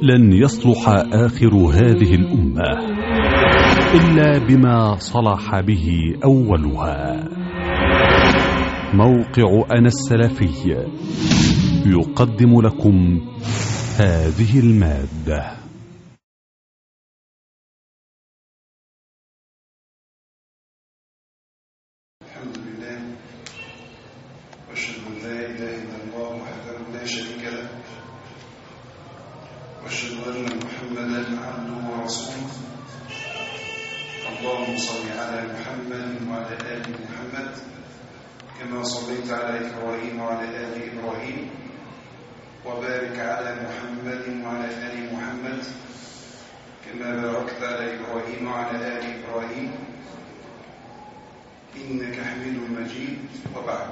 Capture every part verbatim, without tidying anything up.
لن يصلح آخر هذه الأمة إلا بما صلح به أولها. موقع أنا السلفي يقدم لكم هذه المادة. الحمد لله وأشهد أن لا إله إلا الله وحده لا شريك له، وأشهد أن محمدا عبده ورسوله. اللهم صل على محمد وعلى آل محمد كما صليت على إبراهيم وعلى آل إبراهيم، وبارك على محمد وعلى آل محمد كما باركت على إبراهيم وعلى آل إبراهيم إنك حميد مجيد. وبعد،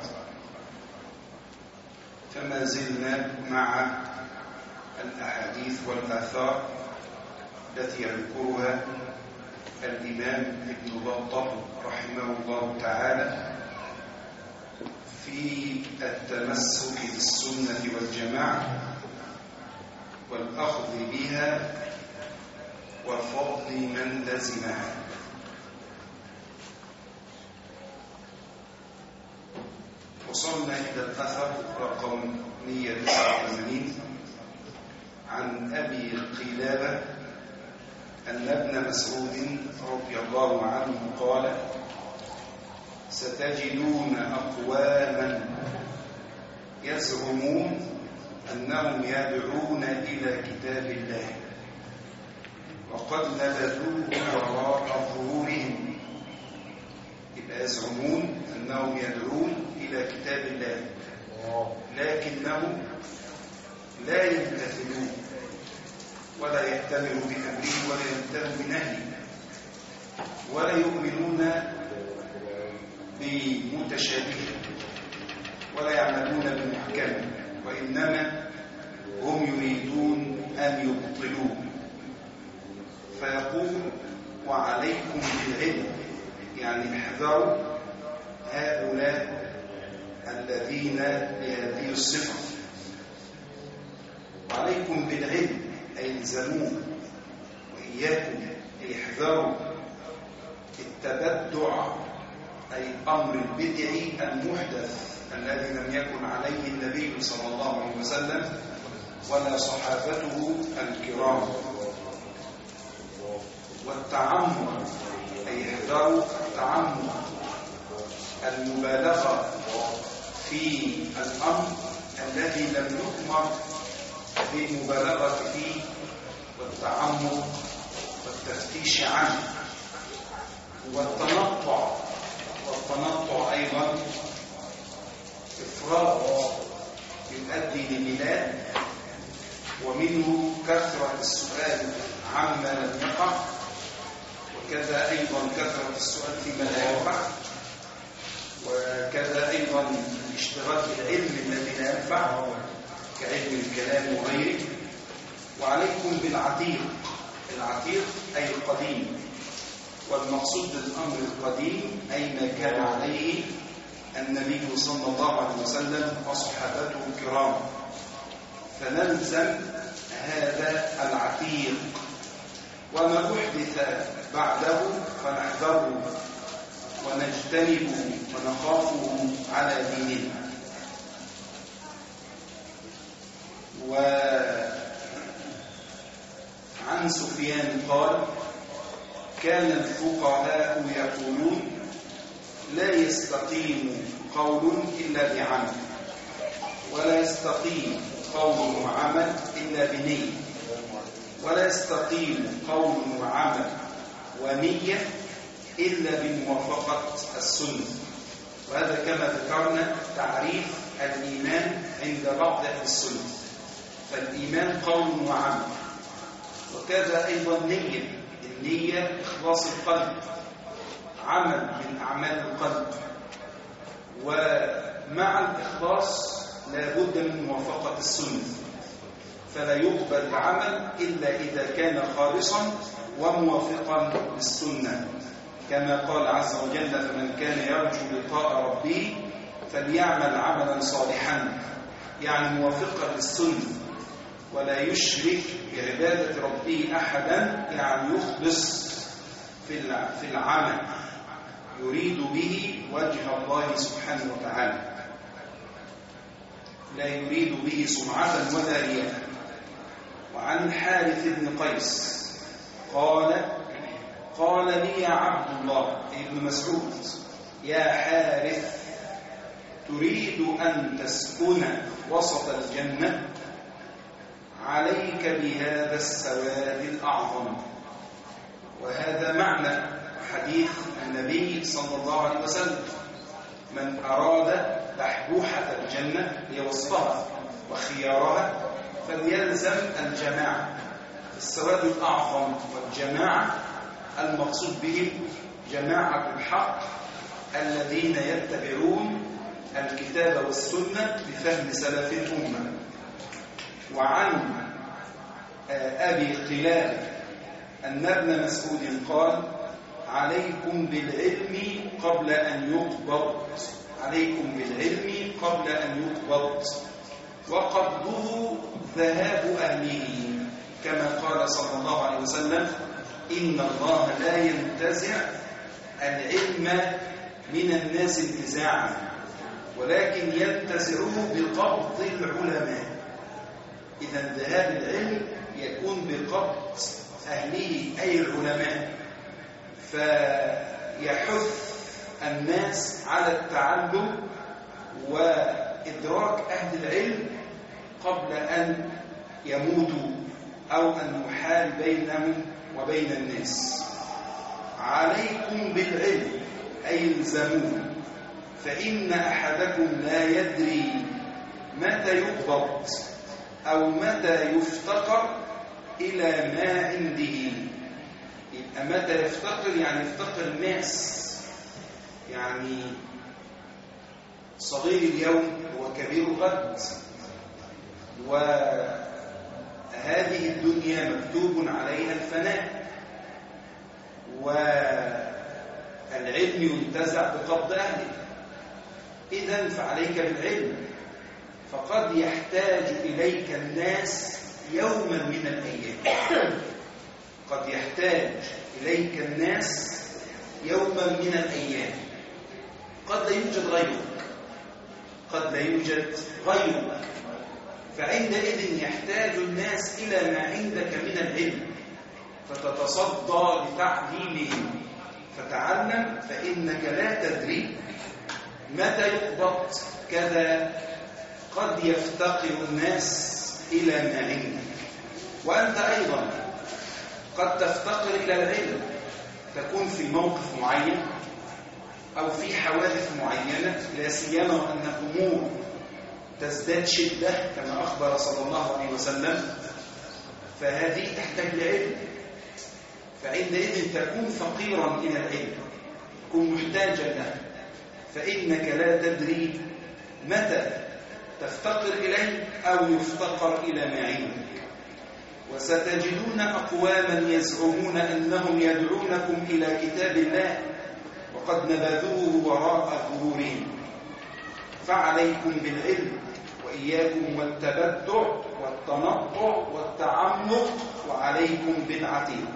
فما زلنا مع الأحاديث والآثار التي يذكرها الإمام ابن بطة رحمه الله تعالى في التمسك بالسنة والجماعة والأخذ بها وفضل من لزمها. وصلنا إلى الأثر رقم مئة وتسعة وثمانين عن أبي قلابة أن ابن مسعود رضي الله عنه قال: ستجدون أقواما يزعمون أنهم يدعون إلى كتاب الله وقد نبذوه وراء ظهورهم. يبقى يزعمون أنهم يدعون إلى كتاب الله لكنهم لا يمتثلون ولا يأتمروا بأمره ولا ينتهوا بنهيه ولا يؤمنون بمتشابه ولا يعملون بمحكم، وإنما هم يريدون أن يبطلوه. فيقول: وعليكم بالعلم، يعني احذروا هؤلاء الذين بهذه الصفة. وعليكم بالعلم أي الزموه، وإياكم أي احذروا التبدع أي أمر البدعي المحدث الذي لم يكن عليه النبي صلى الله عليه وسلم ولا صحابته الكرام. والتعمق أي احذروا التعمق، المبالغة في الأمر الذي لم يؤمر بالمبالغة فيه والتعمق والتفتيش عنه. والتنطع، والتنطع أيضا إفراط يؤدي للميلاد، ومنه كثرة السؤال عما لم يقع، وكذا أيضا كثرة السؤال فيما لا يقع، وكذا أيضا الاشتغال بالعلم الذي لا ينفع كعلم الكلام وغيره. وعليكم بالعتيق، العتيق أي القديم، والمقصود بالأمر القديم أي ما كان عليه النبي صلى الله عليه وسلم وصحابته الكرام، فنلزم هذا العتيق. وما أحدث بعده فنحذره ونجتنبه ونخافه على ديننا. وعن سفيان قال: كان الفقهاء يقولون: لا يستقيم قول إلا بعمل، ولا يستقيم قول وعمل إلا بنية، ولا يستقيم قول وعمل ونية إلا بموافقة السنة. وهذا كما ذكرنا تعريف الإيمان عند بعض أهل السنة. فالإيمان قول وعمل، وكذا أيضا نية، النية إخلاص القلب، عمل من أعمال القلب. ومع الإخلاص لا بد من موافقة السنة، فلا يقبل العمل إلا إذا كان خالصا وموافقا للسنة، كما قال عز وجل: فمن كان يرجو لقاء ربه فليعمل عملا صالحا، يعني موافقا للسنة. ولا يشرك بعبادة ربه أحدا، يعني يخلص في العمل يريد به وجه الله سبحانه وتعالى، لا يريد به سمعة ولا رياء. وعن الحارث بن قيس قال قال لي يا عبد الله ابن مسعود يا حارث تريد أن تسكن وسط الجنة؟ عليك بهذا السواد الأعظم. وهذا معنى حديث النبي صلى الله عليه وسلم: من أراد بحبوحة الجنة لوصفها وخيارها فليلزم الجماعة. السواد الأعظم والجماعة المقصود بهم جماعة الحق الذين يتبعون الكتاب والسنة بفهم سلف الأمة. وعن أبي قلابة أن ابن مسعود قال: عليكم بالعلم قبل أن يقبض عليكم بالعلم قبل أن يقبض وقبضه ذهاب أهله، كما قال صلى الله عليه وسلم: إن الله لا ينتزع العلم من الناس انتزاعا ولكن ينتزعه بقبض العلماء. إذا ذهاب العلم يكون بقبض أهله أي العلماء، فيحث الناس على التعلم وإدراك أهل العلم قبل أن يموتوا أو أن يحال بينهم وبين الناس. عليكم بالعلم أي الزموه، فإن أحدكم لا يدري متى يقبض أو متى يفتقر إلى ما عنده. يبقى متى يفتقر يعني يفتقر الناس، يعني صغير اليوم هو كبير غد، وهذه الدنيا مكتوب عليها الفناء، والعلم ينتزع بقبض أهله. إذن فعليك بالعلم، فقد يحتاج إليك الناس يوما من الأيام قد يحتاج إليك الناس يوما من الأيام قد لا يوجد غيرك قد لا يوجد غيرك فعندئذ يحتاج الناس إلى ما عندك من العلم، فتتصدى لتعليمهم. فتعلم، فإنك لا تدري متى يقبض كذا، قد يفتقر الناس إلى ما عندك. وأنت أيضا قد تفتقر إلى العلم، تكون في موقف معين أو في حوادث معينة، لا سيما وأن الأمور تزداد شدة كما أخبر صلى الله عليه وسلم، فهذه تحتاج لعلم. فعندئذ تكون فقيرا إلى العلم، تكون محتاجا له، فإنك لا تدري متى تفتقر إليه أو يفتقر إلى ما عندك. وستجدون أقواما يزعمون أنهم يدعونكم إلى كتاب الله وقد نبذوه وراء ظهورهم، فعليكم بالعلم وإياكم والتبتع والتنطع والتعمق، وعليكم بالعتيق.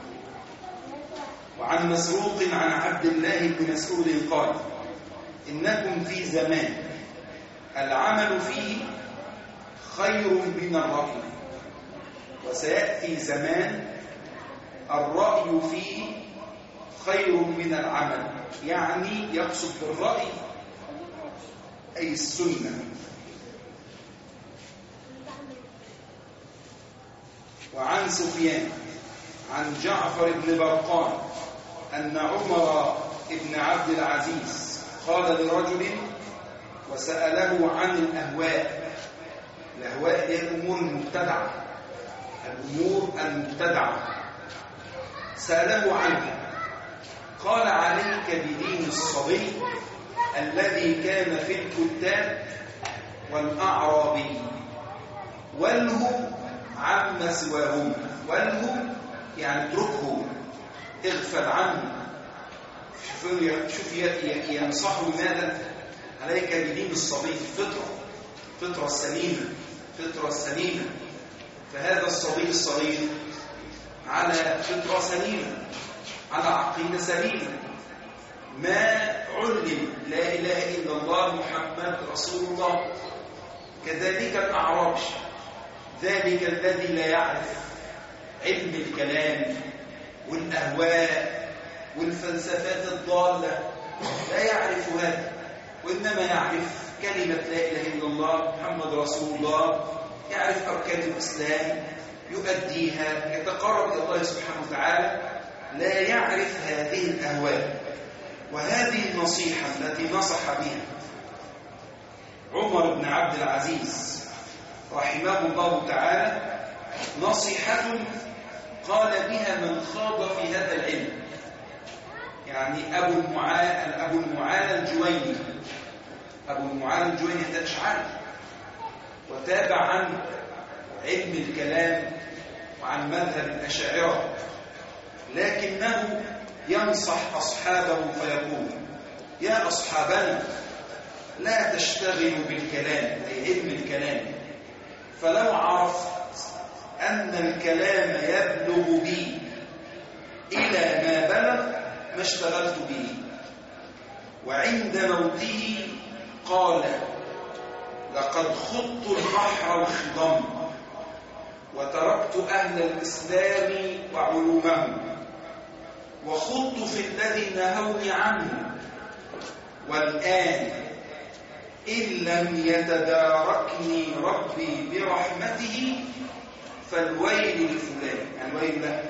وعن مسروق عن عبد الله بن مسعود قال: إنكم في زمان العمل فيه خير من الرأي، وسيأتي زمان الرأي فيه خير من العمل. يعني يقصد بالرأي أي السنة. وعن سفيان عن جعفر بن برقان أن عمر بن عبد العزيز قال لرجل وسأله عن الأهواء. الأهواء هي الأمور المبتدعة، الأمور المبتدعة سأله عنها، قال: عليك بدين الصبي الذي كان في الكتاب والأعرابي، وله عما سواهما. وله يعني اتركه، اغفل عنه. شوف ينصحه ماذا؟ عليك بدين الصبي، الفطرة الفطرة السليمة الفطرة السليمة فهذا الصبي الصغير على فطرة سليمة، على عقيدة سليمة، ما علم لا إله إلا الله محمد رسول الله. كذلك الأعرابي، ذلك الذي لا يعرف علم الكلام والأهواء والفلسفات الضالة، لا يعرف هذا، وإنما يعرف كلمة لا إله إلا الله محمد رسول الله، يعرف أركان الإسلام، يؤديها، يتقرب إلى الله سبحانه وتعالى، لا يعرف هذه الأهواء. وهذه النصيحة التي نصح بها عمر بن عبد العزيز رحمه الله تعالى نصيحة قال بها من خاض في هذا العلم. يعني أبو المعالى أبو المعالى الجويني أبو المعالى الجويني هذا أشعري، وتابع عن علم الكلام وعن مذهب الأشاعرة، لكنه ينصح أصحابه فيقول: يا أصحابنا، لا تشتغلوا بالكلام، أي علم الكلام، فلو عرفت أن الكلام يبلغ بي إلى ما بلغ ما اشتغلت به. وعند موته قال: لقد خضت البحر الخضم وتركت أهل الإسلام وعلومهم، وخضت في الذي نهوني عنه، والآن إن لم يتداركني ربي برحمته فالويل لفلان، الويل له.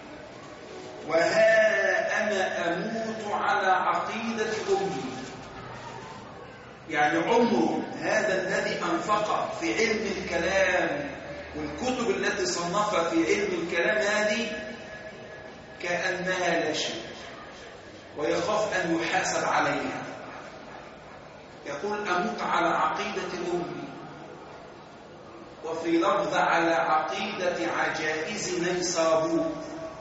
وها أنا أموت على عقيدة أمي. يعني عمره هذا الذي أنفق في علم الكلام والكتب التي صنفها في علم الكلام هذه كأنها لا شيء، ويخاف أن يحاسب عليها. يقول: أموت على عقيدة أمي، وفي لفظ على عقيدة عجائز نيسابور،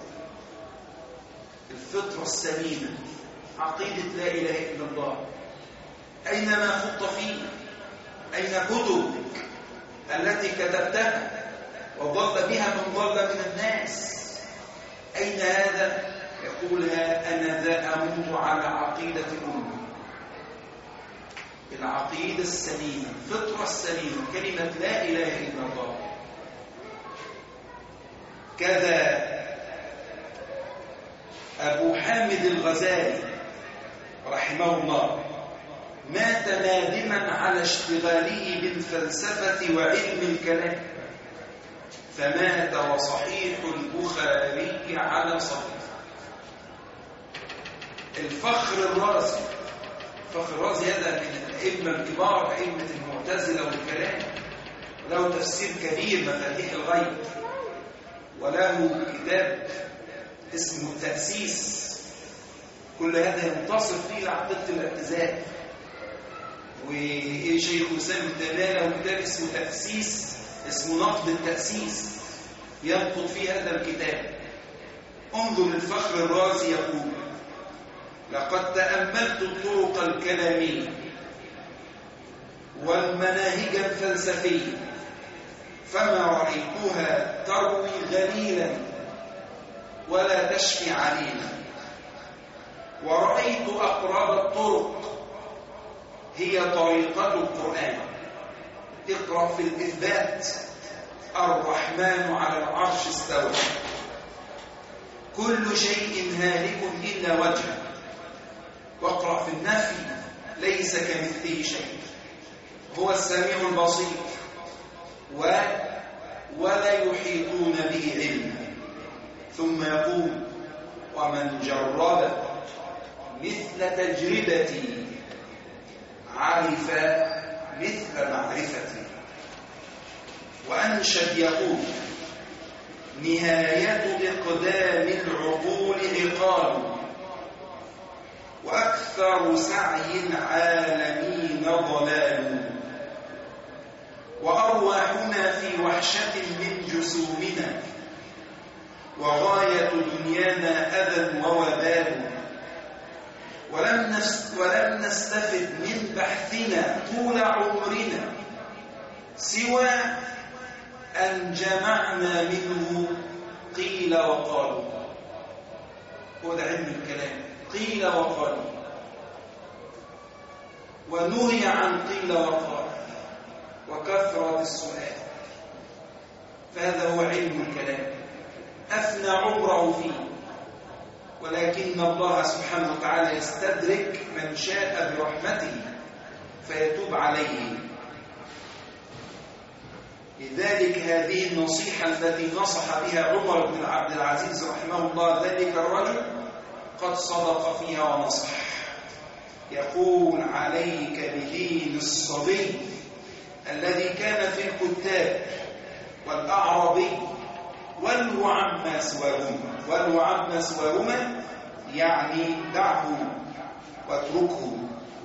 الفطرة السليمة، عقيدة لا إله إلا الله. أينما خط فيه، أين كتبك التي كتبتها وضل بها من ضل من الناس؟ أين هذا؟ يقولها: أنا ذا أموت على عقيدة أمي، العقيدة السليمة، الفطرة السليمة، كلمة لا إله إلا الله. كذا أبو حامد الغزالي رحمه الله مات نادما على اشتغاله بالفلسفة وعلم الكلام، فمات وصحيح البخاري على صدره. الفخر الرازي، الفخر الرازي هذا من الأئمة الكبار، أئمة المعتزلة والكلام، له تفسير كبير مفاتيح الغيب، وله كتاب اسمه التأسيس، كل هذا ينتصف فيه لعقيدة الاعتزال. وشيخ الإسلام ابن تيمية له كتاب اسمه تأسيس، اسمه نقد التأسيس، ينقد فيه هذا الكتاب. انظر للفخر الرازي يقول: لقد تأملت الطرق الكلامية والمناهج الفلسفية، فما رأيتها تروي غليلا ولا تشفي عليلا، ورأيت أقرب الطرق هي طريقة القرآن. اقرأ في الإثبات: الرحمن على العرش استوى، كل شيء هالك إلا وجهه. واقرأ في النفي: ليس كمثله شيء، هو السميع البصير، و ولا يحيطون به علما. ثم يقول: ومن جرب مثل تجربتي عرف مثل معرفتي. وأنشد يقول: نهاية إقدام العقول عقال، وأكثر سعي العالمين ضلال، وأرواحنا في وحشة من جسومنا، وغاية دنيانا أذى ووبال، ولم ولم نستفد من بحثنا طول عمرنا سوى أن جمعنا منه قيل وقالوا. هو ده علم الكلام، قيل وقالوا، ونهي عن قيل وقال وكثرة السؤال. فهذا هو علم الكلام أفنى عمره فيه، ولكن الله سبحانه وتعالى يستدرك من شاء برحمته فيتوب عليه. لذلك هذه النصيحة التي نصح بها عمر بن عبد العزيز رحمه الله ذلك الرجل قد صدق فيها ونصح. يقول: عليك بدين الصبي الذي كان في الكتاب والأعرابي والهو عما سواهما. والهو عما سواهما يعني دعه واتركه.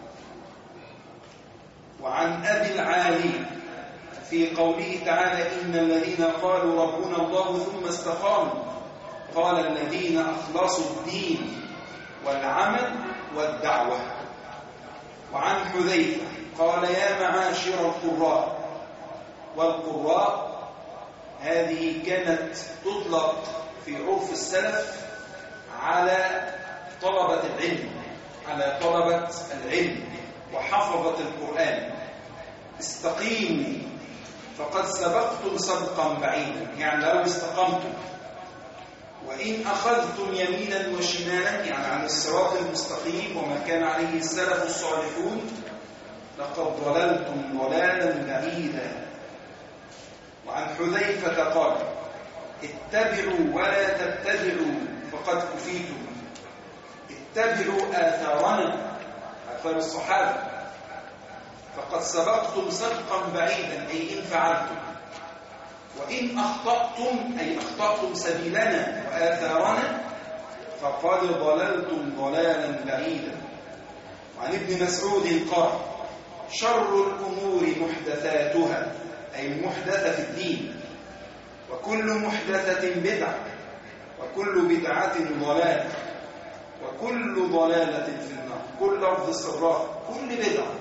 وعن أبي العالي في قوله تعالى: إن الذين قالوا ربنا الله ثم استقاموا قال الذين أخلصوا الدين والعمل والدعوة. وعن حذيفة قال: يا معاشر القراء. والقراء هذه كانت تطلق في عرف السلف على طلبة العلم، على طلبة العلم وحفظة القرآن. استقيموا فقد سبقتم سبقا بعيدا، يعني لو استقمتم. وإن أخذتم يمينا وشمالا، يعني عن الصراط المستقيم وما كان عليه السلف الصالحون، لقد ضللتم ضلالا بعيدا. وعن حذيفة قال: اتبعوا ولا تبتدعوا فقد كفيتم. اتبعوا آثارنا، آثار الصحابة، فقد سبقتم سبقا بعيدا، أي إن فعلتم. وإن أخطأتم أي أخطأتم سبيلنا وآثارنا فقد ضللتم ضلالا بعيدا. وعن ابن مسعود قال: شر الأمور محدثاتها، أي المحدثة في الدين، وكل محدثة بدعة، وكل بدعة ضلالة، وكل ضلالة في النار. كل لفظ استغراق، كل بدعة،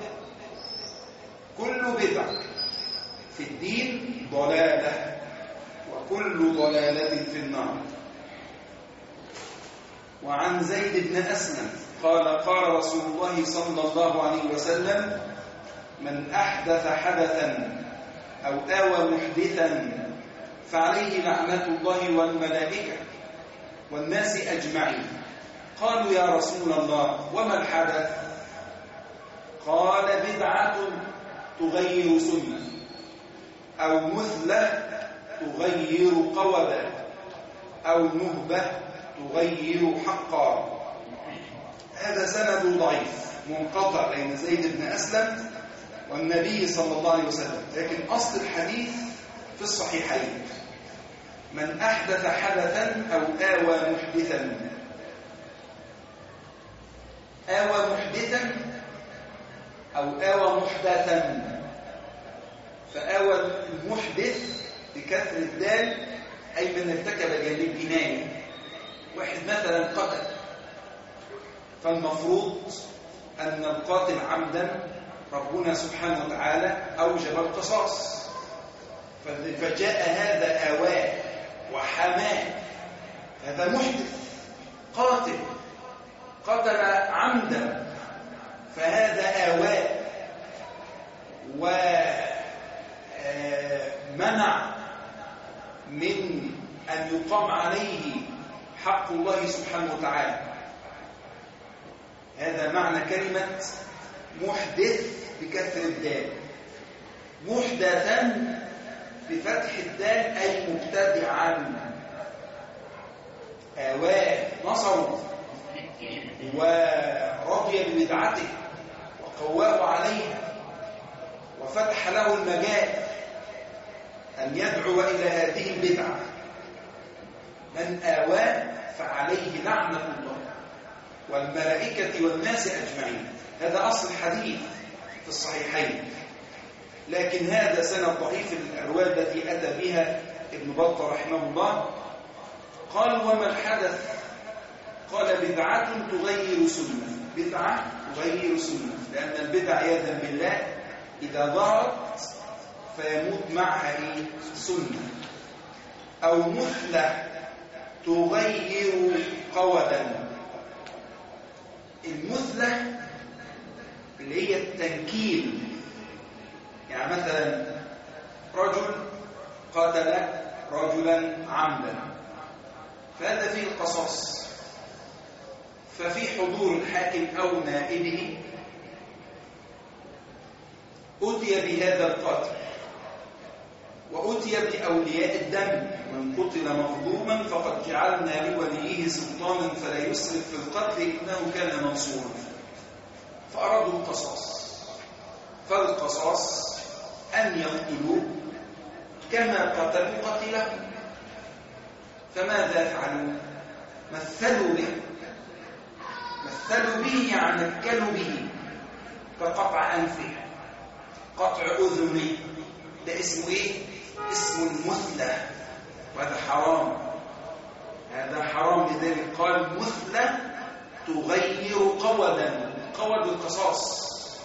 كل بدعة في الدين ضلالة، وكل ضلالة في النار. وعن زيد بن أسلم قال: قال رسول الله صلى الله عليه وسلم: من أحدث حدثا أو آوى محدثا فعليه لعنة الله والملائكة والناس أجمعين. قالوا: يا رسول الله وما الحدث؟ قال: بدعة تغير سنة، أو مثلة تغير قولا، أو نهبة تغير حقا. هذا سند ضعيف منقطع بين زيد بن أسلم والنبي صلى الله عليه وسلم، لكن أصل الحديث في الصحيحين: من أحدث حدثا أو آوى محدثا. آوى محدثا أو آوى محدثا. فآوى المحدث بكسر الدال أي من ارتكب جانب جناية. واحد مثلا قتل، فالمفروض أن القاتل عمدا ربنا سبحانه وتعالى أوجب القصاص، فجاء هذا آواه وحماه، هذا محدث قاتل قتل عمدا، فهذا آواه ومنع من أن يقام عليه حق الله سبحانه وتعالى. هذا معنى كلمة محدث بكسر الدال. محدثا بفتح الدال أي مبتدعا. آواه نصره ورضي ببدعته وقواه عليها وفتح له المجال أن يدعو إلى هذه البدعة. من آواه فعليه لعنة الله والملائكة والناس أجمعين. هذا أصل الحديث في الصحيحين، لكن هذا سند ضعيف الأرواح التي أتى بها ابن بطة رحمه الله. قال: وما الحدث؟ قال: بدعة تغير سنة. بدعة تغير سنة، لأن البدع عياذا بالله إذا ظهرت فيموت معها إيه؟ سنة. أو مثلة تغير قودا. المثلة اللي هي التنكيل، يعني مثلا رجل قتل رجلا عمدا، فهذا فيه القصاص، ففي حضور الحاكم أو نائبه أتي بهذا القتل، وأتي بأولياء الدم، من قتل مظلوما فقد جعلنا لوليه سلطانا فلا يسرف في القتل إنه كان منصورا، فأرادوا القصاص. فالقصاص أن يقتلوه كما قتلوا قتله. فماذا فعلوا؟ مثلوا به مثلوا به يعني نكلوا به، كقطع أنفه، قطع أذنه، ده اسمه إيه؟ اسمه المثلة، وهذا حرام، هذا حرام. لذلك قال مثلة تغير قودا، قود القصاص،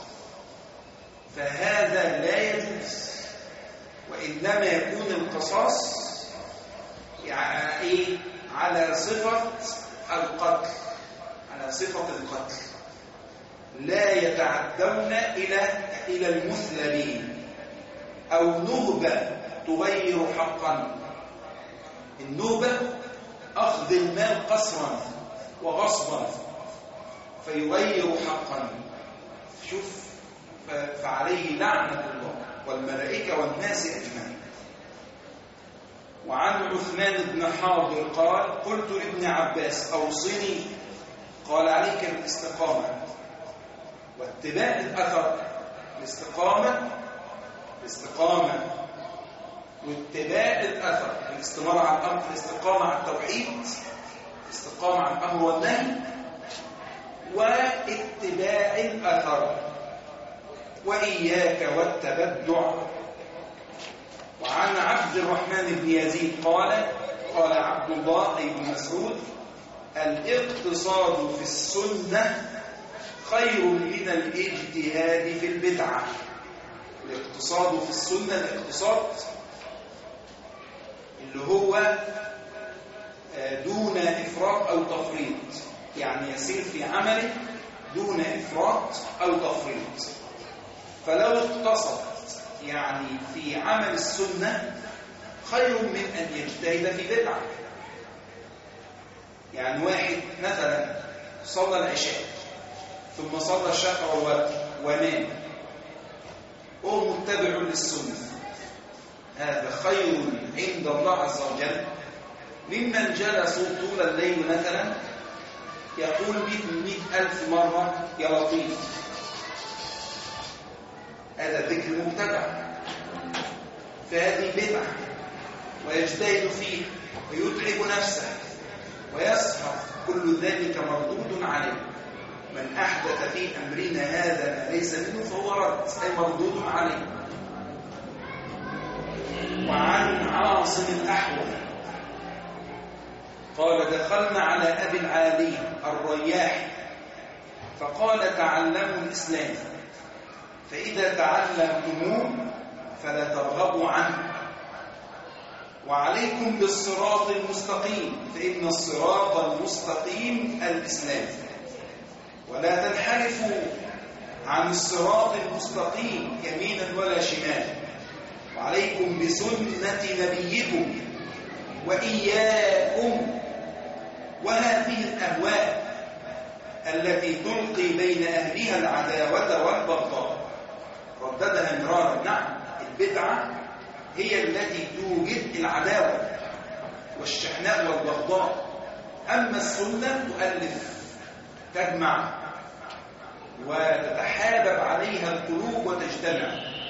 فهذا لا يجوز. وإنما يكون القصاص يعني إيه؟ على صفة القتل، على صفة القتل، لا يتعدون إلى إلى المثلى به. أو نهبة تغير حقا. النهبة أخذ المال قسرا وغصبا فيغير حقا. شوف، فعليه لعنة الله والملائكة والناس أجمعين. وعن عثمان بن حاضر قال: قلت لابن عباس أوصني، قال: عليك بالاستقامة واتباع الأثر. الاستقامة الاستقامة واتباع الأثر، الاستمرار على الأمر، الاستقامة على التوحيد، الاستقامة على الأمر والنهي، واتباع الأثر، وإياك والتبدع. وعن عبد الرحمن بن يزيد قال: قال عبد الله بن مسعود: الاقتصاد في السنة خير من الاجتهاد في البدعة. الاقتصاد في السنة، الاقتصاد اللي هو دون إفراط أو تفريط، يعني يسير في عمله دون إفراط أو تفريط. فلو اقتصد يعني في عمل السنة خير من أن يجتهد في بدعة. يعني واحد مثلا صلى العشاء ثم صلى الشفع والوتر ونام، هو متبع للسنة، هذا خير عند الله عز وجل ممن جلسوا طول الليل مثلا يقول مئة ألف مرة يا لطيف. هذا ذكر مبتدع، فهذه بدعة، ويجتهد فيه ويتعب نفسه ويسهر، كل ذلك مردود عليه. من أحدث في أمرنا هذا ما ليس منه فهو رد، أي مردود عليه. وعن عاصم الأحول قال: دخلنا على أبي العالي الرياح فقال: تعلموا الإسلام، فإذا تعلمتموه فلا ترغبوا عنه، وعليكم بالصراط المستقيم، فإن الصراط المستقيم الإسلام، ولا تنحرفوا عن الصراط المستقيم يمينا ولا شمالا، وعليكم بسنة نبيكم وإياكم وهذه الأهواء التي تلقي بين أهلها العداوة والبغضاء. رددها مرارا. نعم، البدعة هي التي توجد العداوة والشحناء والبغضاء، أما السنة تؤلف، تجمع وتتحابب عليها القلوب وتجتمع.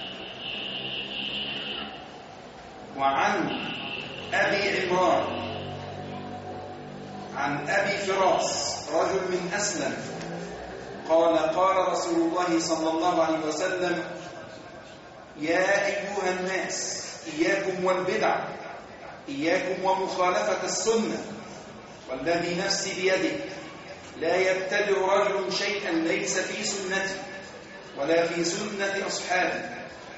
وعن أبي عمران عن أبي فراس رجل من أسلم قال: قال رسول الله صلى الله عليه وسلم: يا أيها الناس إياكم والبدع، إياكم ومخالفة السنة، والذي نفسي بيده لا يبتدع رجل شيئا ليس في سنتي ولا في سنة أصحابي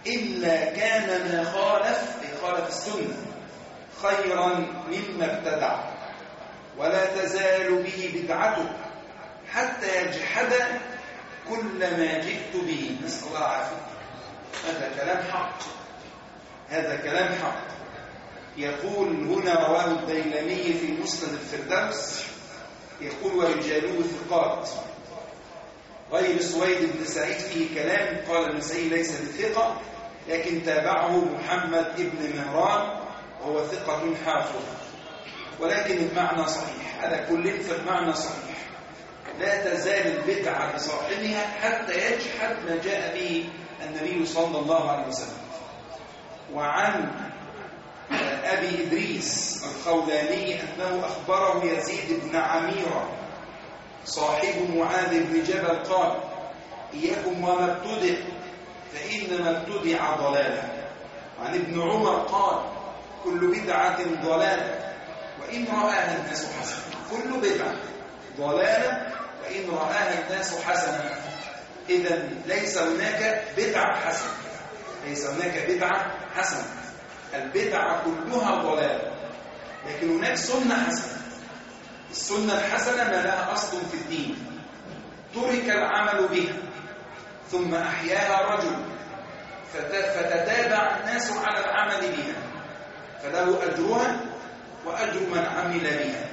إلا كان ما خالف أي خالف السنة خيرا مما ابتدع، ولا تزال به بدعته حتى يجحد كل ما جئت به. نسأل الله العافية. هذا كلام حق، هذا كلام حق. يقول هنا رواه الديلمي في مسند الفردوس، يقول ورجاله ثقات، غير سويد بن سعيد فيه كلام، قال النسائي ليس بثقة، لكن تابعه محمد بن مهران وهو ثقة حافظ، ولكن المعنى صحيح، على كل فالمعنى صحيح. لا تزال البدعة بصاحبها حتى يجحد ما جاء به النبي صلى الله عليه وسلم. وعن أبي إدريس الخولاني أنه أخبره يزيد بن عميرة صاحب معاذ بن جبل قال: إياكم وما ابتدع فإنما ابتدع ضلالة. عن ابن عمر قال: كل بدعة ضلالة وإن رآها الناس حسنة. كل بدعة ضلالة وإن رآها الناس حسنة. إذن ليس هناك بدعة حسنة، ليس هناك بدعة حسنة، البدعة كلها ضلالة، لكن هناك سنة حسنة. السنة الحسنة ما لها أصل في الدين، ترك العمل بها ثم أحياها رجل فتتابع الناس على العمل بها، فله أجرها وأجر من عمل بها،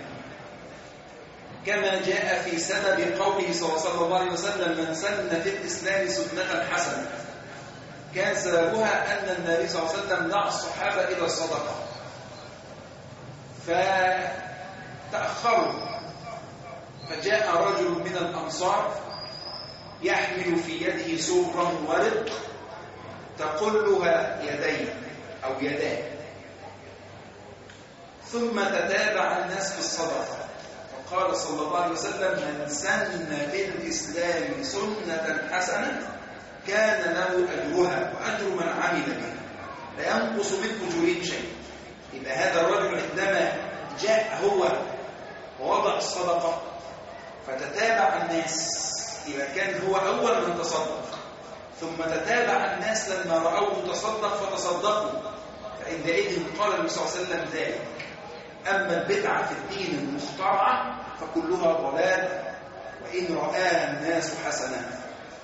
كما جاء في سبب قوله صلى الله عليه وسلم: من سن في الإسلام سنة حسنة، كان سببها أن النبي صلى الله عليه وسلم دعا الصحابة إلى الصدقة فتأخروا، فجاء رجل من الأنصار يحمل في يده سورا ورق تقلها يديه أو يداه، ثم تتابع الناس في الصدقة، فقال صلى الله عليه وسلم: من سن في الإسلام سنة حسنة كان له أجرها وأجر من عمل بها لا ينقص من أجورهم شيء. إذا هذا الرجل عندما جاء هو ووضع الصدقة فتتابع الناس، إذا كان هو أول من تصدق ثم تتابع الناس لما رأوه تصدق فتصدقوا، فعندئذ قال النبي صلى الله عليه وسلم ذلك. أما البدعة في الدين المخترعة فكلها ضلال وإن رآها الناس حسنة.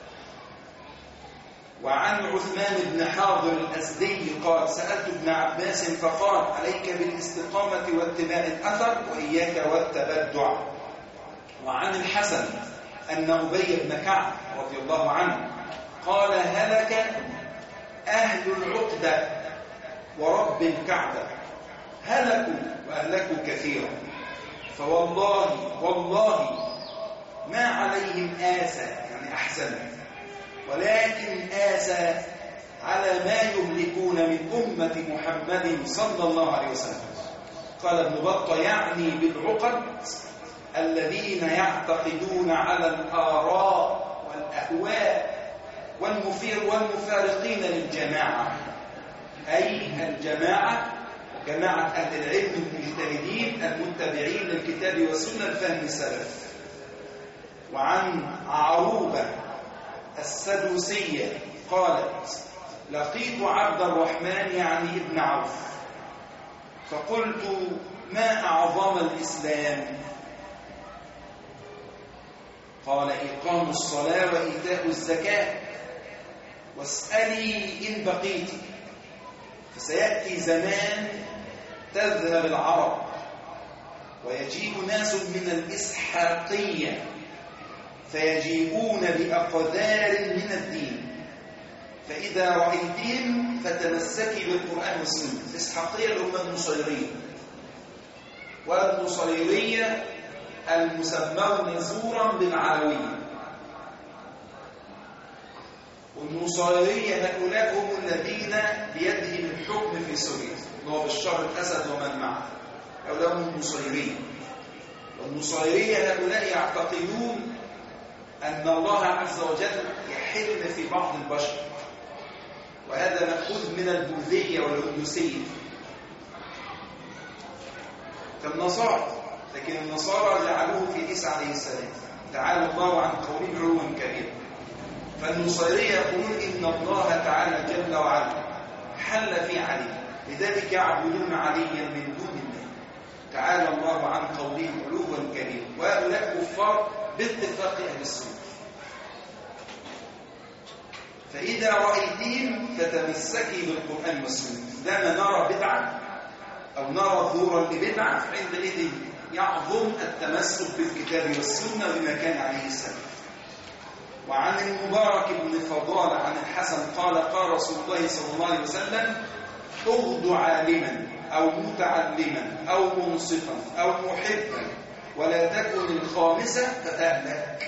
وعن عثمان بن حاضر الأزدي قال: سألت ابن عباس فقال: عليك بالاستقامة واتباع الأثر وإياك والتبدع. وعن الحسن أن أبي بن كعب رضي الله عنه قال: هلك أهل العقدة ورب الكعبة، هلكوا وأهلكوا كثيرا، فوالله والله ما عليهم آسى يعني أحسن، ولكن آسى على ما يهلكون من أمة محمد صلى الله عليه وسلم. قال ابن بطة: يعني بالعقد الذين يعتقدون على الآراء والأهواء والمفير والمفارقين للجماعة، أي الجماعة جماعة أهل العلم المجتهدين المتبعين للكتاب والسنة الفهم السلف. وعن عروبة السدوسية قالت: لقيت عبد الرحمن يعني ابن عوف فقلت: ما أعظم الإسلام؟ قال: إقام الصلاة وإيتاء الزكاة، واسألي إن بقيت، فسيأتي زمان تذهب العرب ويجيء ناس من الإسحاقية فيجيئون بأقدار من الدين، فإذا رأيتهم فتمسكي بالقرآن والسنة. الإسحاقية اللي هم النصيرية، والنصيرية المسمون زورا بالعلوية، والنصيرية هؤلاء هم الذين بيدهم الحكم في سوريا، اللي هو بشار الأسد ومن معه، هؤلاء هم النصيرية. والنصيرية هؤلاء يعتقدون أن الله عز وجل يحل في بعض البشر، وهذا مأخوذ من البوذية والهندوسية كالنصارى، لكن النصارى جعلوه في عيسى عليه السلام، تعالى الله عن قولهم علوا كبيرا. فالنصيرية يقولون إن الله تعالى جل وعلا حل في علي، لذلك يعبدون عليا من دون الله، تعالى الله عن قوله علوا كبيرا، وهؤلاء كفار باتفاق أهل السنة. فإذا رأيتهم فتمسكي بالقرآن والسنة، إذا نرى بدعة أو نرى ظهورا لبدعة فعندئذ يعظم التمسك بالكتاب والسنة بما كان عليه السلام. وعن المبارك بن فضال عن الحسن قال قال رسول الله صلى الله عليه وسلم: اغد عالما أو متعلما أو منصفا أو محبا ولا تكن الخامسة فتهلك.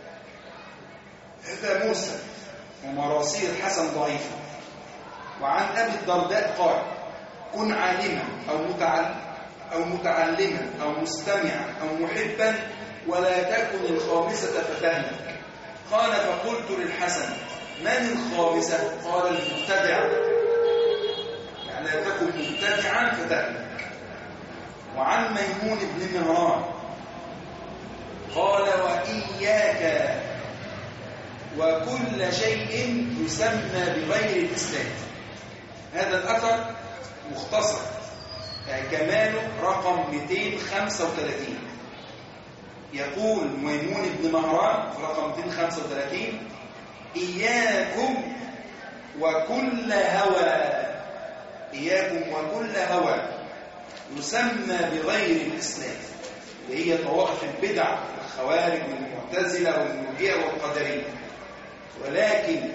هذا موسى ومراسيل الحسن ضعيفة. وعن أبي الدرداء قال: كن عالما أو متعلما أو متعلما أو مستمعا أو محبا ولا تكن الخامسة فتهلك. قال: فقلت للحسن: من الخامسة؟ قال: المبتدع، يعني لا تكن مبتدعا فتهلك. وعن ميمون بن مهران قال: وإياك وكل شيء يسمى بغير الإسلام. هذا الأثر مختصر كماله رقم مئتين وخمسة وثلاثين. يقول ميمون بن مهران في رقم مئتين وخمسة وثلاثين: إياكم وكل هوى، إياكم وكل هوى يسمى بغير الإسلام، اللي هي طوائف البدع الخوارج والمعتزلة والمرجئة والقدرية. ولكن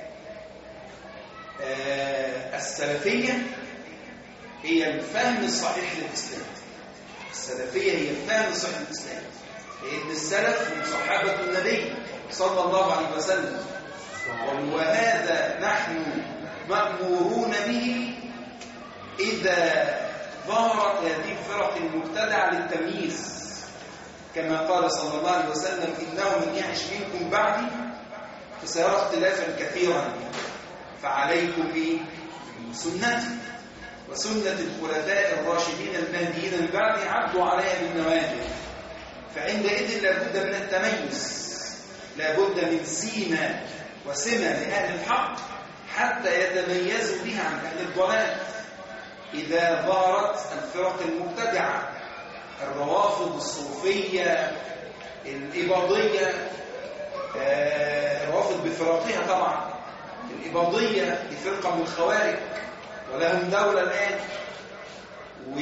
آه السلفية هي الفهم الصحيح للإسلام. السلفية هي الفهم الصحيح للإسلام، لأن السلف من صحابة النبي صلى الله عليه وسلم، وهذا نحن مأمورون به إذا ظهرت هذه الفرق المبتدعة للتمييز، كما قال صلى الله عليه وسلم: إنه من يعش منكم بعدي فسيرى اختلافا كثيرا فعليكم بسنتي وسنة الخلفاء الراشدين المهديين من بعدي عضوا عليها بالنواجذ. فعندئذ لابد من التميز، لابد من سيمة وسمة لأهل الحق حتى يتميزوا بها عن أهل الضلال. إذا ظهرت الفرق المبتدعة، الروافض، الصوفية، الإباضية، آه الروافض بفرقها طبعا، الإباضية دي فرقة من الخوارج ولهم دولة الآن، و...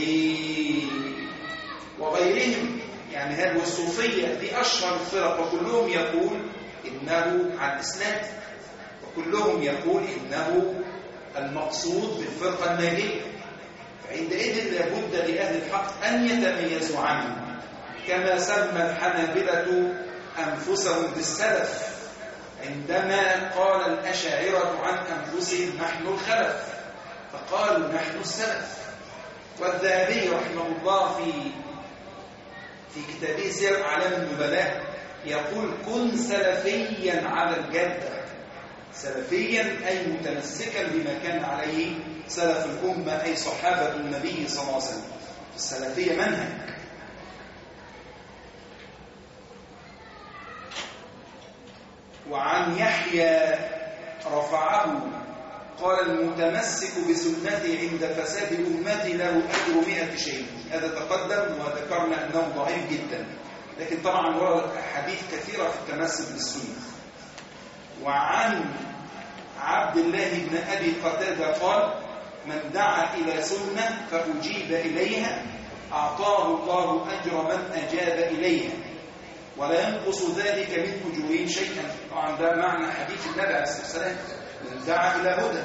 وغيرهم، يعني هذه الصوفية دي أشهر الفرق، وكلهم يقول إنه على الإسلام، وكلهم يقول إنه المقصود بالفرقة الناجية. فعندئذ لابد لأهل الحق أن يتميزوا عنه، كما سمى الحنابلة أنفسهم بالسلف عندما قال الأشاعرة عن أنفسهم نحن الخلف، فقالوا نحن السلف. والذهبي رحمه الله في في كتابه سير أعلام النبلاء يقول: كن سلفيا على الجدة. سلفيا أي متمسكا بما كان عليه سلف الأمة، أي صحابة النبي صلى الله عليه وسلم. السلفية منهج. وعن يحيى رفعه قال: المتمسك بسنتي عند فساد أمتي له أجر مئة شيء. هذا تقدم وذكرنا أنه ضعيف جدا، لكن طبعا ورد أحاديث كثيرة في التمسك بالسنة. وعن عبد الله بن أبي قتادة قال: من دعا إلى سنة فأجيب إليها أعطاه الله أجر من أجاب إليها ولا ينقص ذلك من أجورهم شيئا. طبعا ده معنى حديث النبي عليه الصلاة والسلام: من دعا إلى هدى.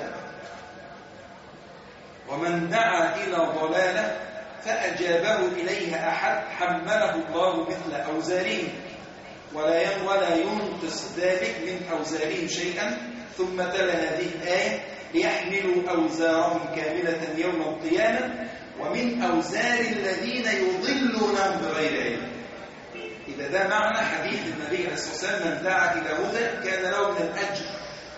ومن دعا إلى ضلالة فأجابه إليها أحد حمله الله مثل أوزارهم ولا ولا ينقص ذلك من أوزارهم شيئا. ثم تلا هذه الآية: ليحملوا أوزارهم كاملة يوم القيامة ومن أوزار الذين يضلونهم بغير علم. إذا ده معنى حديث النبي عليه الصلاة والسلام: من دعا إلى هدى كان له من الأجر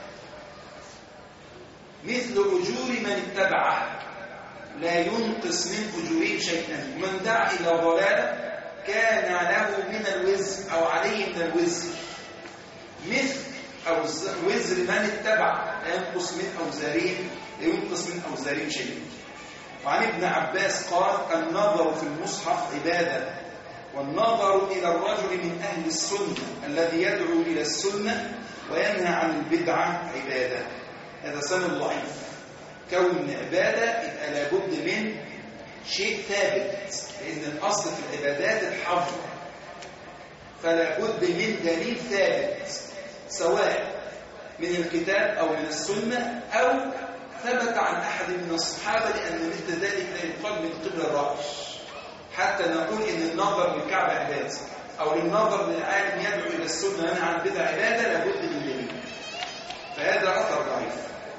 مثل أجور من اتبعه لا ينقص من أجورهم شيئا. ومن دعا إلى ضلالة كان له من الوزر أو عليه من الوزر مثل أو وزر من اتبع لا ينقص من أوزارهم لا ينقص من أوزارهم شيء. وعن ابن عباس قال النظر في المصحف عبادة، والنظر إلى الرجل من أهل السنة الذي يدعو إلى السنة وينهى عن البدعة عبادة. هذا سند ضعيف. كون عبادة يبقى لابد من شيء ثابت، لأن الأصل في العبادات الحظر، فلا بد من دليل ثابت سواء من الكتاب أو من السنة أو ثبت عن أحد من الصحابة، لأن مثل ذلك لا يقال من قبل الرأي حتى نقول إن النظر للكعبة عبادة أو للنظر للعالم يدعو إلى السنة وينهى عن البدع عبادة، لابد من دليل، فهذا أثر ضعيف.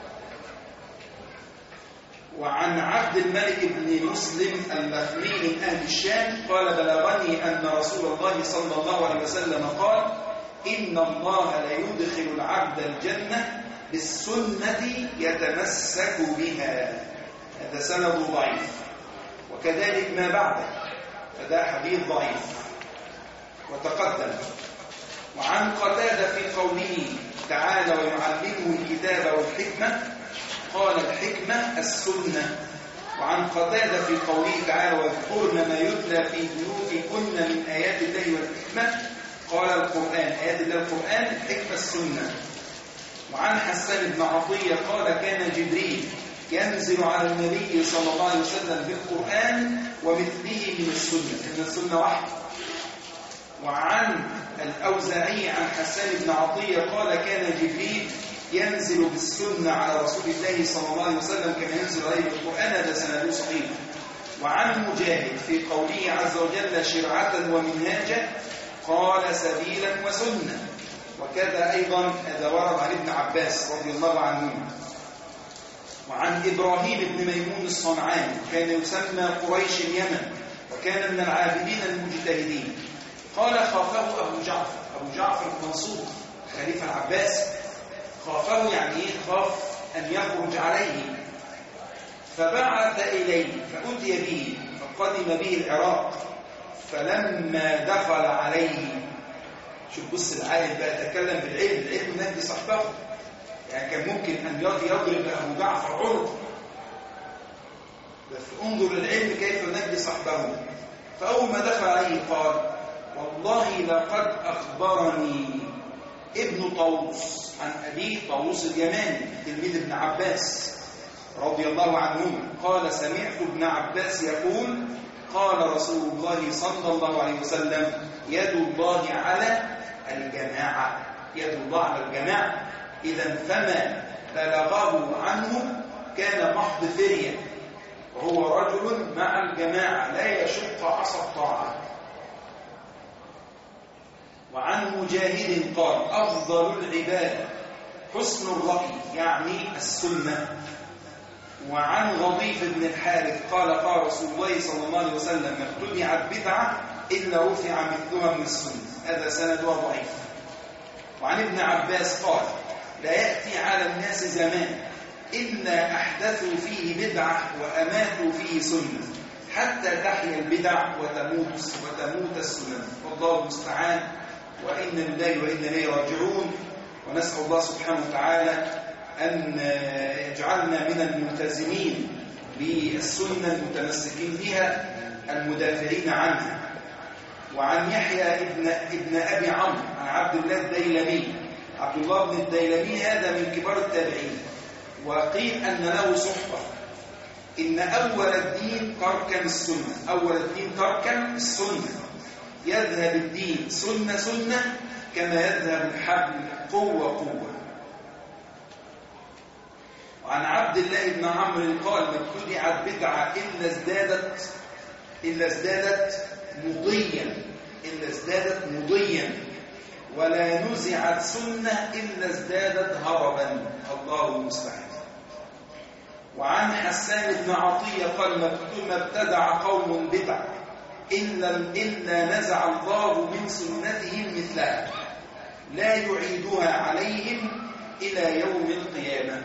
وعن عبد الملك بن مسلم اللخمي من أهل الشام قال بلغني أن رسول الله صلى الله عليه وسلم قال إن الله لا يدخل العبد الجنة بالسنة يتمسك بها. هذا سند ضعيف، وكذلك ما بعده، فده حديث ضعيف وتقدم. وعن قتادة في قوله تعالى ويعلمه الكتاب والحكمة قال الحكمة السنة. وعن قتادة في قوله تعالى واذكرن ما يتلى في بيوتكن من آيات الله والحكمة قال القرآن، آيات الله القرآن، الحكمة السنة. وعن حسان بن عطية قال كان جبريل ينزل على النبي صلى الله عليه وسلم بالقرآن ومثله من السنة، إن السنة واحدة. وعن الأوزاعي عن حسان بن عطية قال كان جبريل ينزل بالسنة على رسول الله صلى الله عليه وسلم كما ينزل عليه بالقرآن، هذا سنده صحيح. وعن مجاهد في قوله عز وجل شرعة ومنهاجا قال سبيلا وسنة، وكذا أيضا هذا ورد عن ابن عباس رضي الله عنه. وعن إبراهيم بن ميمون الصنعاني كان يسمى قريش اليمن وكان من العابدين المجتهدين قال خافه أبو جعفر، أبو جعفر المنصور خليفة العباس، خافه يعني ايه؟ خاف أن يخرج عليه، فبعث إليه فأتي به فقدم به العراق، فلما دخل عليه، شوف بص العالم بقى تكلم بالعلم، العلم نجد صحبه، يعني كان ممكن أن يضرب أبو جعفر عنق، بس انظر للعلم كيف نجد صحبه. فأول ما دخل عليه قال والله لقد أخبرني ابن طاووس عن أبيه طاووس اليماني تلميذ ابن عباس رضي الله عنهما قال سمعت ابن عباس يقول قال رسول الله صلى الله عليه وسلم يد الله على الجماعة، يد الله على الجماعة، إذا فما بلغه عنه كان محض فرية، وهو رجل مع الجماعة لا يشق عصا الطاعة. وعن مجاهد قال أفضل العبادة حسن الرأي يعني السنة. وعن غضيف بن الحارث قال قال رسول الله صلى الله عليه وسلم ما ابتدعت بدعة إلا رفع مثلها من السنة، هذا سندها ضعيف. وعن ابن عباس قال لا يأتي على الناس زمان إلا أحدثوا فيه بدعة وأماتوا فيه سنة حتى تحيا البدع وتموت وتموت السنن، والله المستعان، وإن لله وإنا إليه راجعون. ونسأل الله سبحانه وتعالى أن يجعلنا من الملتزمين بالسنة المتمسكين بها المدافعين عنها. وعن يحيى ابن, ابن أبي عمرو عن عبد الله الديلمي، عبد الله بن الديلمي هذا من كبار التابعين، وقيل أن له صحبة إن أول الدين تركا السنة، أول الدين تركا السنة، يذهب الدين سنة سنة كما يذهب الحبل قوة قوة. وعن عبد الله بن عمرو قال ما ابتدعت بدعة إلا ازدادت إلا ازدادت مضيا إلا ازدادت مضيا ولا نزعت سنة إلا ازدادت هربا، الله المستعان. وعن حسان بن عطية قال ما ابتدع قوم بدعة إلا, إلا نزع الله من سنتهم مثلها لا يعيدها عليهم إلى يوم القيامة.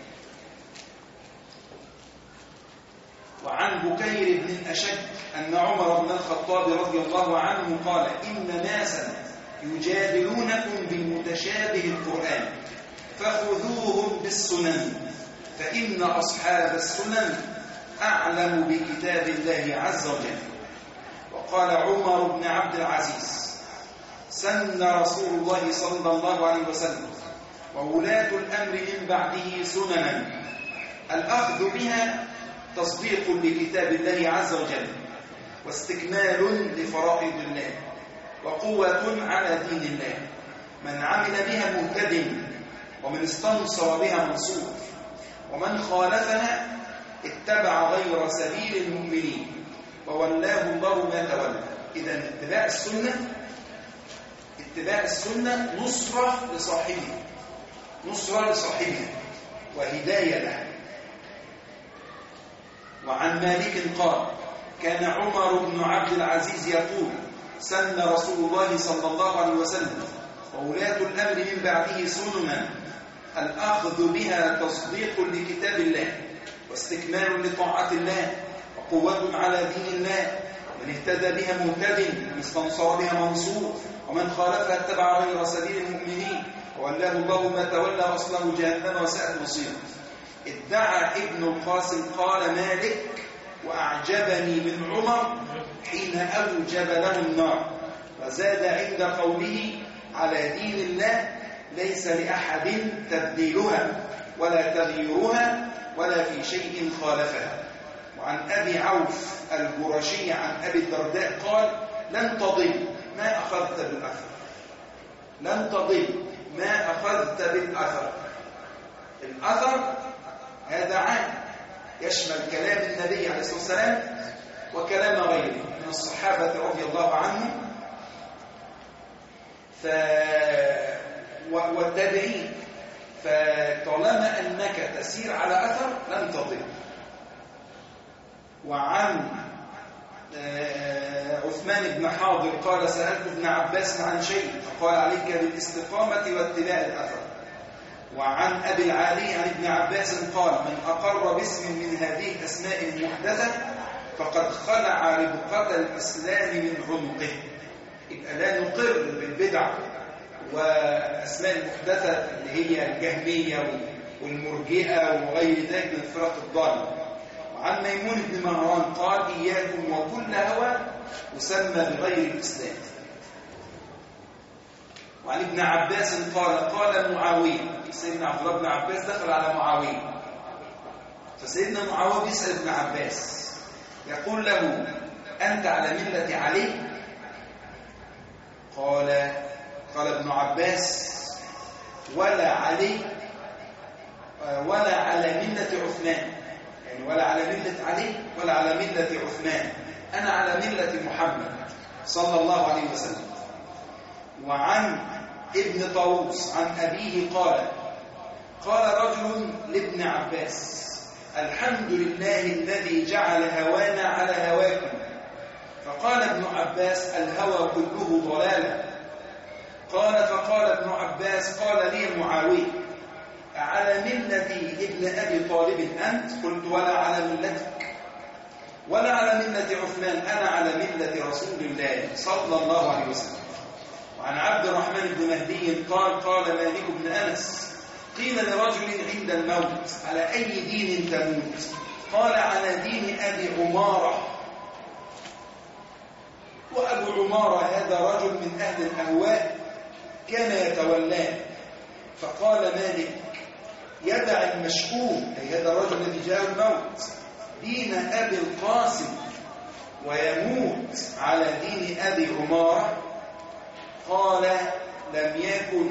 وعن بكير بن الأشج أن عمر بن الخطاب رضي الله عنه قال إن ناسا يجادلونكم بالمتشابه القرآن فخذوهم بالسنن فإن أصحاب السنن أعلم بكتاب الله عز وجل. وقال عمر بن عبد العزيز سن رسول الله صلى الله عليه وسلم وولاة الأمر من بعده سننا الأخذ بها تصديق لكتاب الله عز وجل واستكمال لفرائض الله وقوة على دين الله. من عمل بها مهتد ومن استنصر بها منصور ومن خالفها اتبع غير سبيل المؤمنين وولاه الله ما تولى. إذن اتباع السنة اتباع السنة نصرة لصاحبه نصرة لصاحبه وهداية له. وعن مالك قال كان عمر بن عبد العزيز يقول سن رسول الله صلى الله عليه وسلم وولاة الأمر من بعده سننا الأخذ بها تصديق لكتاب الله واستكمال لطاعة الله وقوة على دين الله. من اهتدى بها مهتد ومن استنصر بها منصور ومن خالفها اتبع غير سبيل المؤمنين وولاه الله ما تولى أصله جهنم وساءت مصيره. ادعى ابن القاسم قال مالك وأعجبني من عمر حين أوجب له النار وزاد عند قوله على دين الله ليس لأحد تبديلها ولا تغييرها ولا في شيء خالفها. وعن أبي عوف الجرشي عن أبي الدرداء قال لن تضل ما أخذت بالأثر لن تضل ما أخذت بالأثر. الأثر هذا عام يشمل كلام النبي عليه الصلاة والسلام وكلام غيره من الصحابة رضي الله عنهم ف... والتابعين. فطالما أنك تسير على أثر لن تضل. وعن عثمان بن حاضر قال سألت ابن عباس عن شيء فقال عليك بالاستقامة واتباع الأثر. وعن أبي العالي عن ابن عباس قال من أقر باسم من هذه الأسماء المحدثة فقد خلع ربقة الإسلام من عنقه. يبقى لا نقر بالبدع والأسماء المحدثة اللي هي الجهمية والمرجئة وغير ذلك من الفرق الضالة. وعن ميمون بن مهران قال إياكم وكل هوى يسمى بغير الإسلام. وعن ابن عباس قال قال معاوية سيدنا عبد الله بن عباس دخل على معاوية فسيدنا معاوية بيسأل ابن عباس يقول له أنت على ملة علي؟ قال قال ابن عباس ولا علي ولا على ملة عثمان، يعني ولا على ملة علي ولا على ملة عثمان، أنا على ملة محمد صلى الله عليه وسلم. وعن ابن طاووس عن أبيه قال قال رجل لابن عباس الحمد لله الذي جعل هوانا على هواكم. فقال ابن عباس الهوى كله ضلالة. قال فقال ابن عباس قال لي معاوية على ملة ابن أبي طالب أنت؟ قلت ولا على ملتك ولا على ملة عثمان، أنا على ملة رسول الله صلى الله عليه وسلم. وعن عبد الرحمن بن مهدي قال قال مالك بن أنس قيل لرجل عند الموت على أي دين تموت؟ قال على دين أبي عمارة. وأبو عمارة هذا رجل من أهل الأهواء كان يتولاه. فقال مالك يدع المشؤوم أي هذا الرجل الذي جاء الموت دين أبي القاسم ويموت على دين أبي عمارة. قال لم يكن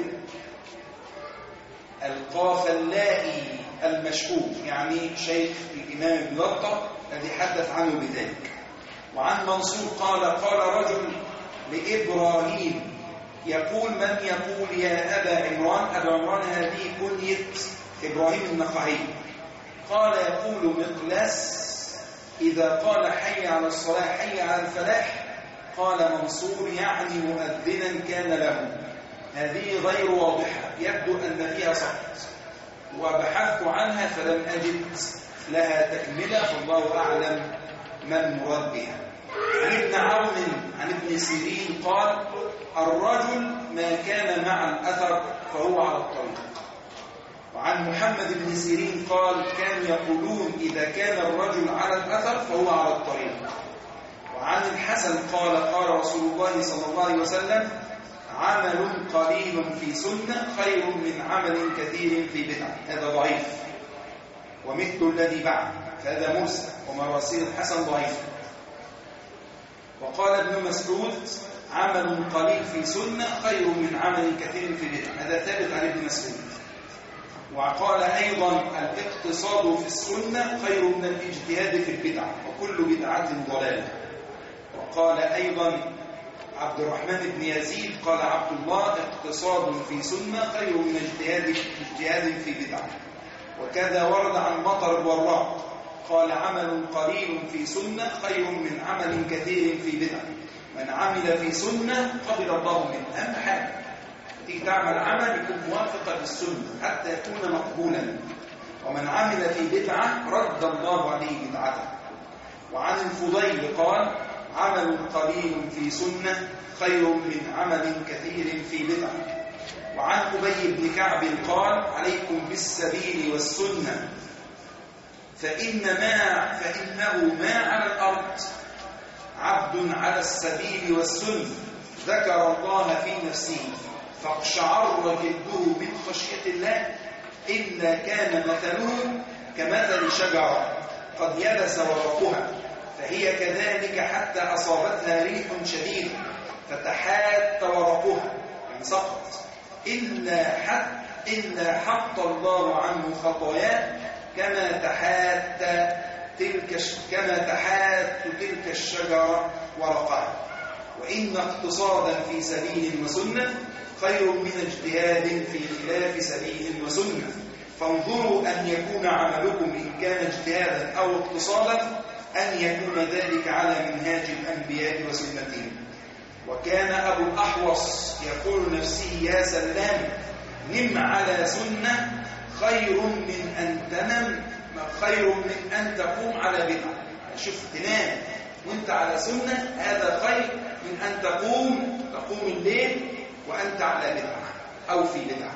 القافلائي المشؤوم، يعني شيخ الإمام ابن بطة الذي حدث عنه بذلك. وعن منصور قال قال رجل لإبراهيم يقول من يقول يا أبا عمران؟ أبا عمران هذه كنية إبراهيم النخعي. قال يقول مقلاس إذا قال حي على الصلاة حي على الفلاح. قال منصور يعني مؤذنا كان له. هذه غير واضحة، يبدو أن فيها سقط، وبحثت عنها فلم أجد لها تكملة، فالله أعلم ما المراد بها. عن ابن عون عن ابن سيرين قال الرجل ما كان مع الأثر فهو على الطريق. وعن محمد بن سيرين قال كانوا يقولون إذا كان الرجل على الأثر فهو على الطريق. وعن الحسن قال قال رسول الله صلى الله عليه وسلم عمل قليل في سنة خير من عمل كثير في بدعة. هذا ضعيف، ومثل الذي بعد فهذا مرسل، ومراسيل الحسن ضعيف. وقال ابن مسعود عمل قليل في سنة خير من عمل كثير في بدعة. هذا ثابت عن ابن مسعود. وقال أيضا الاقتصاد في السنة خير من الاجتهاد في البدعة، وكل بدعة ضلالة. وقال أيضا عبد الرحمن بن يزيد قال عبد الله اقتصاد في سنة خير من اجتهاد اجتهاد في بدعة. وكذا ورد عن مطر الوراق قال عمل قليل في سنة خير من عمل كثير في بدعة. من عمل في سنة قبل الله منه. أهم حاجة تيجي تعمل عمل يكون موافقا للسنة حتى يكون مقبولا. ومن عمل في بدعة رد الله عليه بدعته. وعن الفضيل قال عمل قليل في سنة خير من عمل كثير في بدعة. وعن أبي بن كعب قال عليكم بالسبيل والسنة فإن ما فإنه ما على الأرض عبد على السبيل والسنة ذكر الله في نفسه فاقشعر جلده من خشية الله إلا كان مثله كمثل شجرة قد يبس ورقها فهي كذلك حتى أصابتها ريح شديد فتحات ورقها يعني سقط إلا حتى إلا حط الله عنه خطاياه كما تحات تلك كما تحات تلك الشجرة ورقها. وإن اقتصادا في سبيل وسنة خير من اجتهاد في خلاف سبيل وسنة. فانظروا أن يكون عملكم إن كان اجتهادا أو اقتصادا أن يكون ذلك على منهاج الأنبياء وسنتهم. وكان أبو الأحوص يقول نفسه يا سلام نم على سنة خير من أن تنم خير من أن تقوم على بدعة. شوف تنام وانت على سنة هذا خير من أن تقوم تقوم الليل وأنت على بدعة أو في بدعة.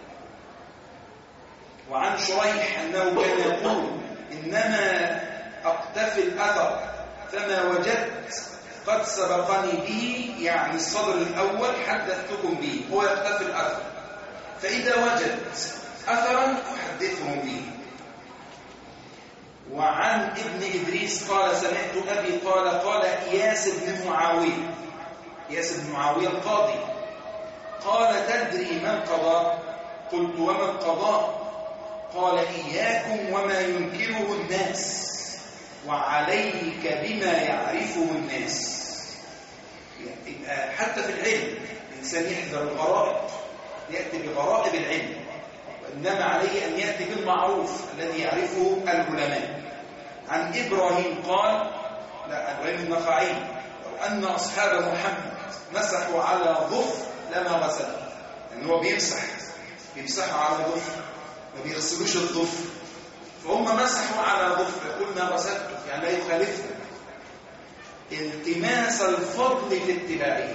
وعن شريح أنه كان يقول إنما أقتفي الأثر فما وجدت قد سبقني به يعني الصدر الأول حدثتكم به. هو يقتفي الأثر فإذا وجدت أثرا أحدثهم به. وعن ابن إدريس قال سمعت أبي قال قال إياس بن معاوية إياس بن معاوية القاضي قال تدري من قضى؟ قلت وما القضاء؟ قال إياكم وما ينكره الناس وعليك بما يعرفه الناس. يعني حتى في العلم الإنسان يحذر الغرائب يأتي بغرائب العلم وإنما عليه أن يأتي بالمعروف الذي يعرفه العلماء. عن إبراهيم قال لا إبراهيم النخعي لو أن أصحاب محمد مسحوا على ظفر لما غسلوا. يعني هو بيمسح بيمسحوا على ظفر ما بيغسلوش الظفر فهم مسحوا على ظفر يقول ما غسلته يعني لا يخالفهم التماس الفضل في اتباعه.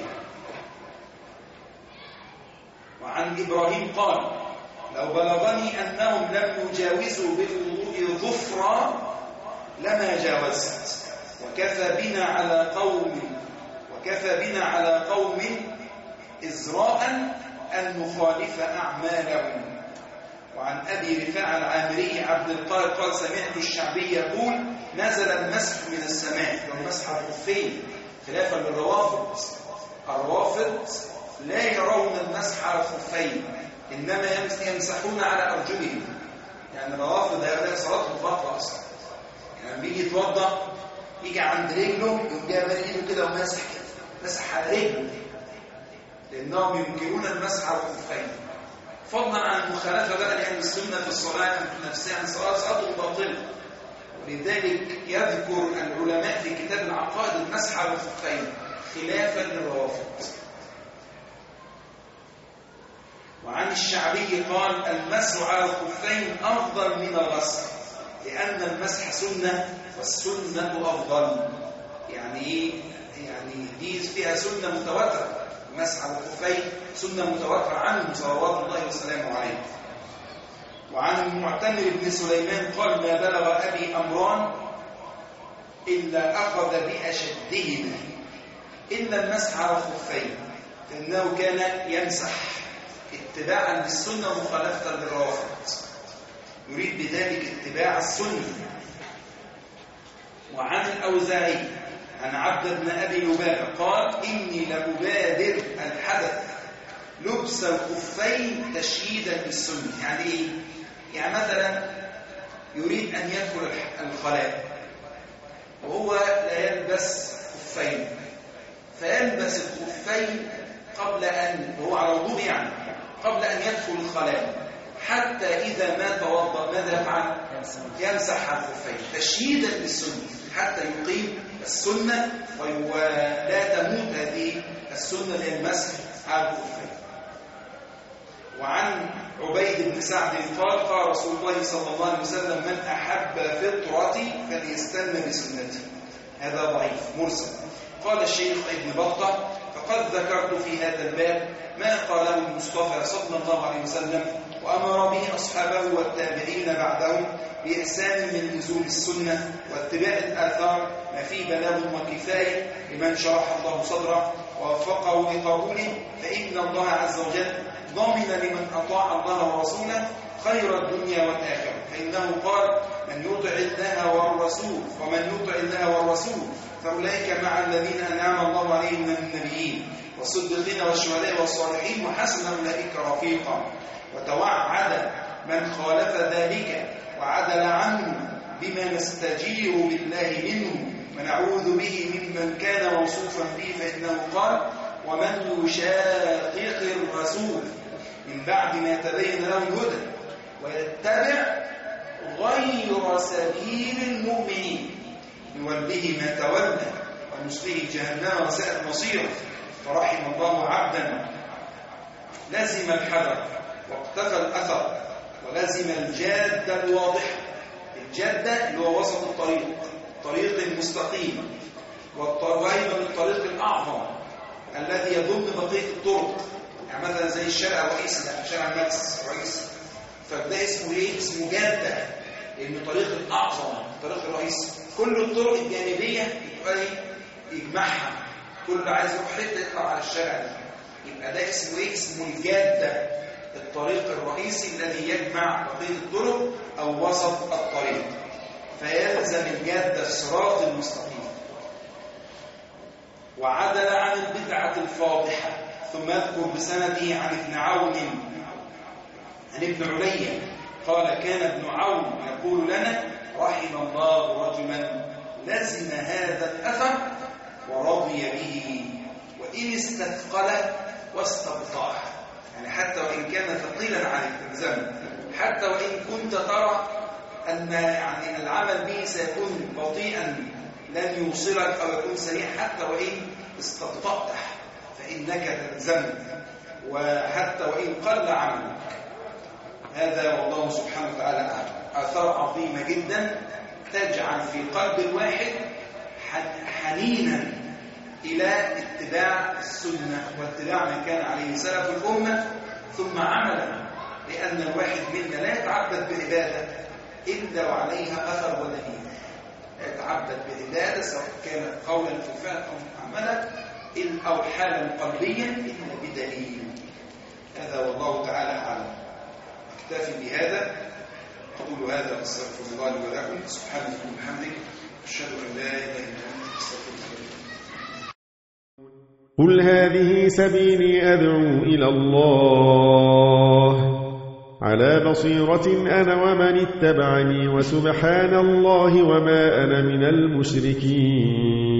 وعن إبراهيم قال لو بلغني أنهم لم يجاوزوا بالوضوء ظفرا لما جاوزت وكفى بنا على قوم وكفى بنا على قوم إزراء أن نخالف أعمالهم. وعن أبي رفاعة العامري عبد القادر قال سمعت الشعبي يقول نزل المسح من السماء والمسح على الخفين خلافا للروافض. الروافض لا يرون المسح على الخفين إنما يمسحون على أرجلهم. يعني الروافض هؤلاء صلاتهم باطلة أصلا. يعني بيجي يتوضأ يجي عند رجله يقوم جاي ايده كده وماسح كده مسح على رجله لأنهم ينكرون المسح على الخفين. فضلا عن المخالفة بقى لأهل السنة في الصلاة نفسها عن صلاة صلاته باطلة. ولذلك يذكر العلماء في كتاب العقائد المسح على الخفين خلافا للروافض. وعن الشعبي قال المسح على الخفين أفضل من الغسل لأن المسح سنة والسنة أفضل. يعني إيه؟ يعني دي فيها سنة متواترة، مسح على الخفين سنة متواترة عنه صلوات الله وسلامه عليه. وعن المعتمر بن سليمان قال: ما بلغ أبي أمران إلا أخذ بأشدهما إلا المسح على الخفين، فإنه كان يمسح اتباعا للسنة مخالفة للروافض، يريد بذلك اتباع السنة. وعن الأوزاعي عن عبد بن أبي لبابة قال: إني لأبادر الحدث لبس الخفين تشييدا للسنة. يعني إيه؟ يعني مثلا يريد أن يدخل الخلاء وهو لا يلبس خفين، فيلبس الخفين قبل أن هو على وضوء يعني قبل أن يدخل الخلاء، حتى إذا ما توضأ ماذا يفعل؟ يمسح على الخفين تشييدا للسنة حتى يقيم السنة ولا تموت هذه السنة للمسح على الخفين. وعن عبيد بن سعد قال: قال رسول الله صلى الله عليه وسلم: من أحب فطرتي فليستنى بسنتي. هذا ضعيف مرسل. قال الشيخ ابن بطة: فقد ذكرت في هذا الباب ما قاله المصطفى صلى الله عليه وسلم وأمر به أصحابه والتابعين بعدهم بإحسان من لزوم السنة واتباع الآثار، ما فيه بلاغ وكفاية لمن شرح الله صدره ووفقه لقبوله، فإن الله عز وجل ضامن لمن أطاع الله ورسوله خير الدنيا والآخرة، فإنه قال: من يطع الله والرسول ومن يطع الله والرسول فأولئك مع الذين أنعم الله عليهم من النبيين والصديقين والشهداء والصالحين وحسن أولئك رفيقا. وتوعد من خالف ذلك وعدل عنه بما نستجير بالله منه ونعوذ به ممن كان موصوفا به، فإنه قال: ومن يشاقق الرسول من بعد ما تبين له الهدى ويتبع غير سبيل المؤمنين نوله ما تولى ونصله جهنم وساءت مصيره. فرحم الله عبدا لزم الحذر واقتفى الأثر ولزم الجادة الواضحة. الجادة اللي هو وسط الطريق، طريق المستقيم، وأيضا الطريق الأعظم الذي يضم بقية الطرق، يعني مثلا زي الشارع الرئيسي ده، شارع الماكس الرئيسي، فده اسمه ايه؟ اسمه جادة، لأنه طريق الأعظم، الطريق الرئيسي. كل الطرق الجانبية يبقى ايه؟ يجمعها، كل عايز يروح حته يطلع على الشارع ده، يبقى ده اسمه ايه؟ اسمه الجادة، الطريق الرئيسي الذي يجمع بقية الطرق أو وسط الطريق، فيلزم الجادة الصراط المستقيم. وعدل عن البدعة الفاضحة. ثم يذكر بسنده عن ابن عون عن ابن علي قال: كان ابن عون يقول لنا: رحم الله رجلا لزم هذا الأثر ورضي به وإن استثقل واستبطأ. يعني حتى وإن كان ثقيلا عليك تلزمه، حتى وإن كنت ترى أن يعني العمل به سيكون بطيئا لن يوصلك أو يكون سريع، حتى وإن استبطأته فإنك تلزمه، وحتى وإن قل عملك. هذا والله سبحانه وتعالى أعلم. آثار عظيمة جدا تجعل في قلب الواحد حنينا إلى اتباع السنة واتباع من كان عليه سلف الأمة ثم عملا، لأن الواحد منا لا يتعبد بعبادة إلا وعليها أثر ودليل، لا يتعبد بعبادة سواء كانت قولا أو فعلا أو عملا أو حالا قلبيا إلا بدليل. هذا والله تعالى أعلم. أكتفي بهذا، أقول هذا واستغفر الله لي ولكم. سبحانك وبحمدك أشهد أن لا إله إلا أنت أستغفرك. قل هذه سبيلي أدعو إلى الله على بصيرة أنا ومن اتبعني وسبحان الله وما أنا من المشركين.